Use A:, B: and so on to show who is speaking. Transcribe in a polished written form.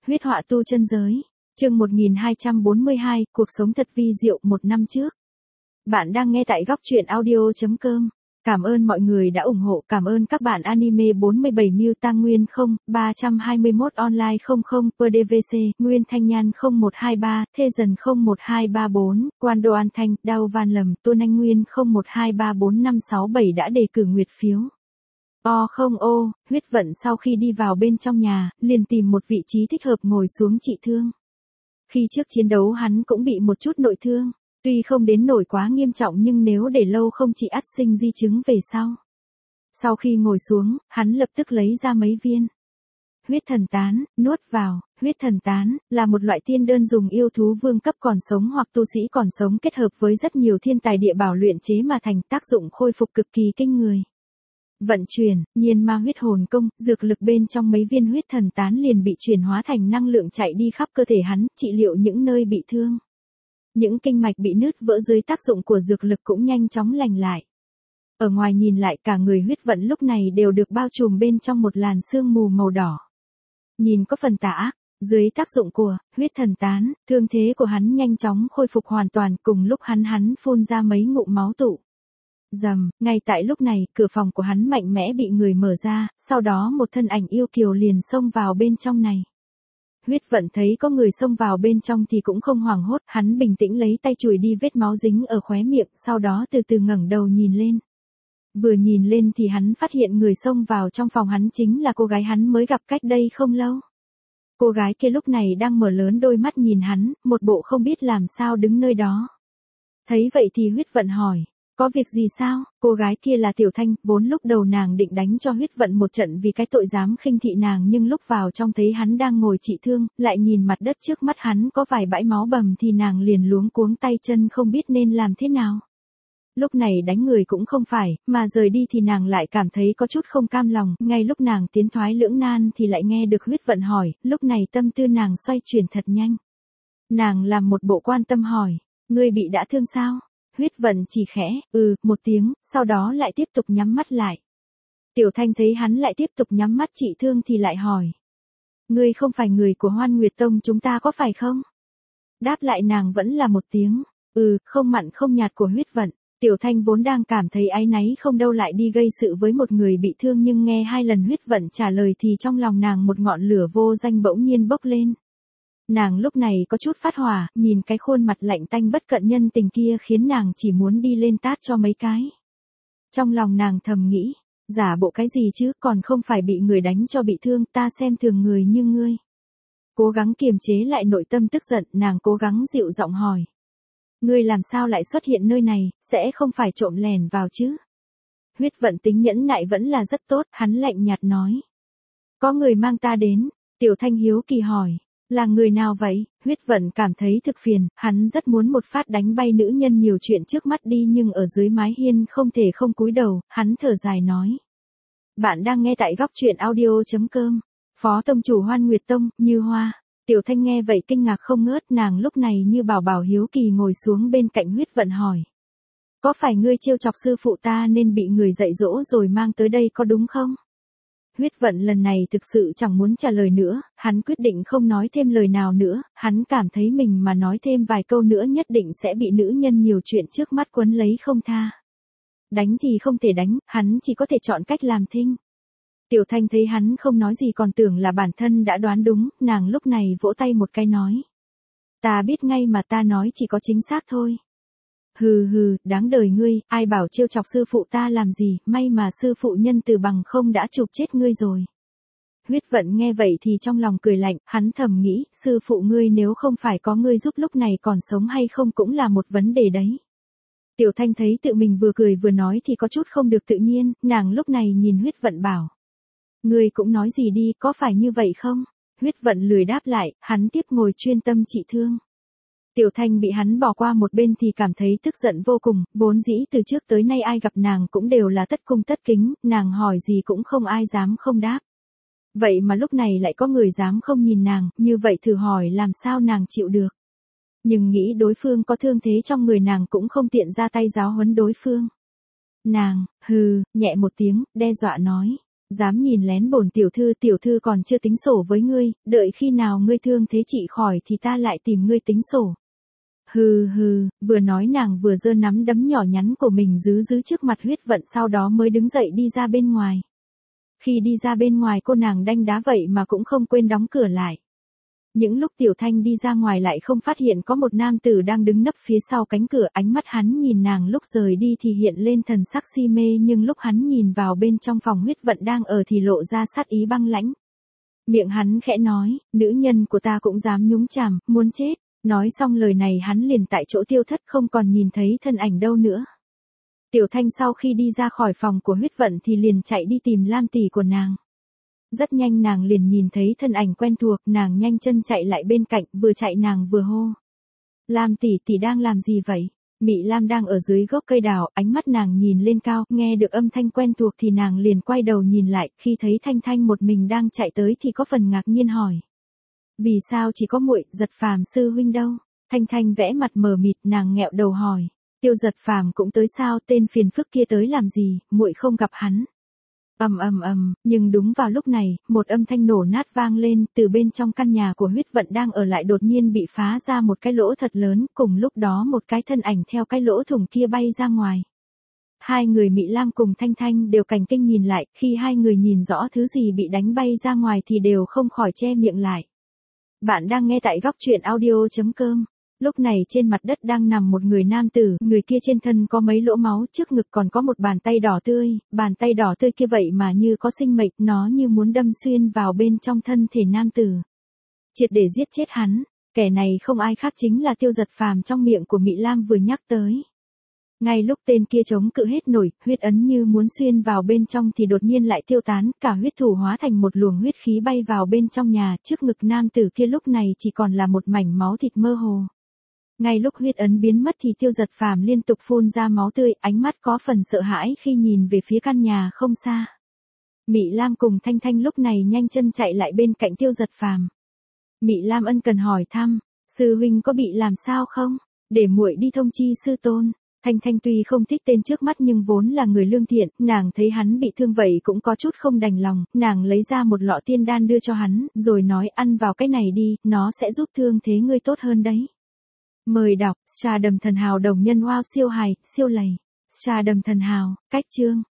A: Huyết họa tu chân giới. Chương 1242, cuộc sống thật vi diệu 1 năm trước. Bạn đang nghe tại góc truyện audio.com. Cảm ơn mọi người đã ủng hộ, cảm ơn các bạn anime 47 Muta Nguyên 0, 321 online 00, PDVC, Nguyên Thanh Nhan 0123, Thê Dần 01234, Quan Đô An Thanh, Đao Van Lầm, Tôn Anh Nguyên 01234567 đã đề cử nguyệt phiếu. Huyết vận sau khi đi vào bên trong nhà, liền tìm một vị trí thích hợp ngồi xuống trị thương. Khi trước chiến đấu hắn cũng bị một chút nội thương, tuy không đến nổi quá nghiêm trọng nhưng nếu để lâu không chỉ ắt sinh di chứng về sau. Sau khi ngồi xuống, hắn lập tức lấy ra mấy viên huyết thần tán, nuốt vào. Huyết thần tán là một loại tiên đơn dùng yêu thú vương cấp còn sống hoặc tu sĩ còn sống kết hợp với rất nhiều thiên tài địa bảo luyện chế mà thành, tác dụng khôi phục cực kỳ kinh người. Vận chuyển, nhiên ma huyết hồn công, dược lực bên trong mấy viên huyết thần tán liền bị chuyển hóa thành năng lượng chạy đi khắp cơ thể hắn, trị liệu những nơi bị thương. Những kinh mạch bị nứt vỡ dưới tác dụng của dược lực cũng nhanh chóng lành lại. Ở ngoài nhìn lại cả người huyết vận lúc này đều được bao trùm bên trong một làn sương mù màu đỏ. Nhìn có phần tà ác, dưới tác dụng của huyết thần tán, thương thế của hắn nhanh chóng khôi phục hoàn toàn, cùng lúc hắn phun ra mấy ngụm máu tụ. Rầm, ngay tại lúc này, cửa phòng của hắn mạnh mẽ bị người mở ra, sau đó một thân ảnh yêu kiều liền xông vào bên trong này. Huyết vận thấy có người xông vào bên trong thì cũng không hoảng hốt, hắn bình tĩnh lấy tay chùi đi vết máu dính ở khóe miệng, sau đó từ từ ngẩng đầu nhìn lên. Vừa nhìn lên thì hắn phát hiện người xông vào trong phòng hắn chính là cô gái hắn mới gặp cách đây không lâu. Cô gái kia lúc này đang mở lớn đôi mắt nhìn hắn, một bộ không biết làm sao đứng nơi đó. Thấy vậy thì huyết vận hỏi. Có việc gì sao? Cô gái kia là Tiểu Thanh, vốn lúc đầu nàng định đánh cho huyết vận một trận vì cái tội dám khinh thị nàng, nhưng lúc vào trong thấy hắn đang ngồi trị thương, lại nhìn mặt đất trước mắt hắn có vài bãi máu bầm thì nàng liền luống cuống tay chân không biết nên làm thế nào. Lúc này đánh người cũng không phải, mà rời đi thì nàng lại cảm thấy có chút không cam lòng, ngay lúc nàng tiến thoái lưỡng nan thì lại nghe được huyết vận hỏi, lúc này tâm tư nàng xoay chuyển thật nhanh. Nàng làm một bộ quan tâm hỏi, ngươi bị đã thương sao? Huyết vận chỉ khẽ, một tiếng, sau đó lại tiếp tục nhắm mắt lại. Tiểu Thanh thấy hắn lại tiếp tục nhắm mắt trị thương thì lại hỏi. Ngươi không phải người của Hoan Nguyệt Tông chúng ta có phải không? Đáp lại nàng vẫn là một tiếng, không mặn không nhạt của huyết vận. Tiểu Thanh vốn đang cảm thấy áy náy không đâu lại đi gây sự với một người bị thương, nhưng nghe 2 lần huyết vận trả lời thì trong lòng nàng một ngọn lửa vô danh bỗng nhiên bốc lên. Nàng lúc này có chút phát hỏa, nhìn cái khuôn mặt lạnh tanh bất cận nhân tình kia khiến nàng chỉ muốn đi lên tát cho mấy cái. Trong lòng nàng thầm nghĩ, giả bộ cái gì chứ, còn không phải bị người đánh cho bị thương, ta xem thường người như ngươi. Cố gắng kiềm chế lại nội tâm tức giận, nàng cố gắng dịu giọng hỏi. Ngươi làm sao lại xuất hiện nơi này, sẽ không phải trộm lẻn vào chứ? Huyết vận tính nhẫn nại vẫn là rất tốt, hắn lạnh nhạt nói. Có người mang ta đến. Tiểu Thanh hiếu kỳ hỏi. Là người nào vậy? Huyết vận cảm thấy thực phiền, hắn rất muốn một phát đánh bay nữ nhân nhiều chuyện trước mắt đi, nhưng ở dưới mái hiên không thể không cúi đầu, hắn thở dài nói. Bạn đang nghe tại góc truyện audio.com. Phó tông chủ Hoan Nguyệt Tông, Như Hoa. Tiểu Thanh nghe vậy kinh ngạc không ngớt, nàng lúc này như bảo bảo hiếu kỳ ngồi xuống bên cạnh huyết vận hỏi. Có phải ngươi trêu chọc sư phụ ta nên bị người dạy dỗ rồi mang tới đây có đúng không? Huyết vận lần này thực sự chẳng muốn trả lời nữa, hắn quyết định không nói thêm lời nào nữa, hắn cảm thấy mình mà nói thêm vài câu nữa nhất định sẽ bị nữ nhân nhiều chuyện trước mắt quấn lấy không tha. Đánh thì không thể đánh, hắn chỉ có thể chọn cách làm thinh. Tiểu Thanh thấy hắn không nói gì còn tưởng là bản thân đã đoán đúng, nàng lúc này vỗ tay một cái nói. Ta biết ngay mà, ta nói chỉ có chính xác thôi. Hừ, đáng đời ngươi, ai bảo trêu chọc sư phụ ta làm gì, may mà sư phụ nhân từ bằng không đã chụp chết ngươi rồi. Huyết vận nghe vậy thì trong lòng cười lạnh, hắn thầm nghĩ, sư phụ ngươi nếu không phải có ngươi giúp lúc này còn sống hay không cũng là một vấn đề đấy. Tiểu Thanh thấy tự mình vừa cười vừa nói thì có chút không được tự nhiên, nàng lúc này nhìn huyết vận bảo. Ngươi cũng nói gì đi, có phải như vậy không? Huyết vận lười đáp lại, hắn tiếp ngồi chuyên tâm trị thương. Tiểu Thanh bị hắn bỏ qua một bên thì cảm thấy tức giận vô cùng, vốn dĩ từ trước tới nay ai gặp nàng cũng đều là tất cung tất kính, nàng hỏi gì cũng không ai dám không đáp. Vậy mà lúc này lại có người dám không nhìn nàng, như vậy thử hỏi làm sao nàng chịu được. Nhưng nghĩ đối phương có thương thế trong người nàng cũng không tiện ra tay giáo huấn đối phương. Nàng, nhẹ một tiếng, đe dọa nói. Dám nhìn lén bổn tiểu thư còn chưa tính sổ với ngươi, đợi khi nào ngươi thương thế trị khỏi thì ta lại tìm ngươi tính sổ. Hừ hừ, vừa nói nàng vừa giơ nắm đấm nhỏ nhắn của mình giữ trước mặt Huyết Vận, sau đó mới đứng dậy đi ra bên ngoài. Khi đi ra bên ngoài cô nàng đanh đá vậy mà cũng không quên đóng cửa lại. Những lúc Tiểu Thanh đi ra ngoài lại không phát hiện có một nam tử đang đứng nấp phía sau cánh cửa, ánh mắt hắn nhìn nàng lúc rời đi thì hiện lên thần sắc si mê, nhưng lúc hắn nhìn vào bên trong phòng Huyết Vận đang ở thì lộ ra sát ý băng lãnh. Miệng hắn khẽ nói, nữ nhân của ta cũng dám nhúng chàm, muốn chết. Nói xong lời này hắn liền tại chỗ tiêu thất, không còn nhìn thấy thân ảnh đâu nữa. Tiểu Thanh sau khi đi ra khỏi phòng của Huyết Vận thì liền chạy đi tìm Lam tỷ của nàng. Rất nhanh nàng liền nhìn thấy thân ảnh quen thuộc, nàng nhanh chân chạy lại bên cạnh, vừa chạy nàng vừa hô. Lam tỷ tỷ đang làm gì vậy? Mị Lam đang ở dưới gốc cây đào, ánh mắt nàng nhìn lên cao, nghe được âm thanh quen thuộc thì nàng liền quay đầu nhìn lại, khi thấy Thanh Thanh một mình đang chạy tới thì có phần ngạc nhiên hỏi. Vì sao chỉ có muội, Giật Phàm sư huynh đâu? Thanh Thanh vẽ mặt mờ mịt, nàng nghẹo đầu hỏi. Tiêu Giật Phàm cũng tới sao, tên phiền phức kia tới làm gì, muội không gặp hắn. Nhưng đúng vào lúc này, một âm thanh nổ nát vang lên, từ bên trong căn nhà của Huyết Vận đang ở lại đột nhiên bị phá ra một cái lỗ thật lớn, cùng lúc đó một cái thân ảnh theo cái lỗ thủng kia bay ra ngoài. Hai người Mị Lam cùng Thanh Thanh đều cảnh kinh nhìn lại, khi hai người nhìn rõ thứ gì bị đánh bay ra ngoài thì đều không khỏi che miệng lại. Bạn đang nghe tại góc truyện audio.com. Lúc này trên mặt đất đang nằm một người nam tử, người kia trên thân có mấy lỗ máu, trước ngực còn có một bàn tay đỏ tươi, bàn tay đỏ tươi kia vậy mà như có sinh mệnh, nó như muốn đâm xuyên vào bên trong thân thể nam tử. Triệt để giết chết hắn, kẻ này không ai khác chính là Tiêu Giật Phàm trong miệng của Mị Lam vừa nhắc tới. Ngay lúc tên kia chống cự hết nổi, huyết ấn như muốn xuyên vào bên trong thì đột nhiên lại tiêu tán, cả huyết thủ hóa thành một luồng huyết khí bay vào bên trong nhà, trước ngực nam tử kia lúc này chỉ còn là một mảnh máu thịt mơ hồ. Ngay lúc huyết ấn biến mất thì Tiêu Giật Phàm liên tục phun ra máu tươi, ánh mắt có phần sợ hãi khi nhìn về phía căn nhà không xa. Mị Lam cùng Thanh Thanh lúc này nhanh chân chạy lại bên cạnh Tiêu Giật Phàm. Mị Lam ân cần hỏi thăm, sư huynh có bị làm sao không? Để muội đi thông chi sư tôn. Thanh Thanh tuy không thích tên trước mắt nhưng vốn là người lương thiện, nàng thấy hắn bị thương vậy cũng có chút không đành lòng, nàng lấy ra một lọ tiên đan đưa cho hắn, rồi nói ăn vào cái này đi, nó sẽ giúp thương thế ngươi tốt hơn đấy. Mời đọc, Trà Đầm Thần Hào đồng nhân wow siêu hài, siêu lầy. Trà Đầm Thần Hào, cách chương.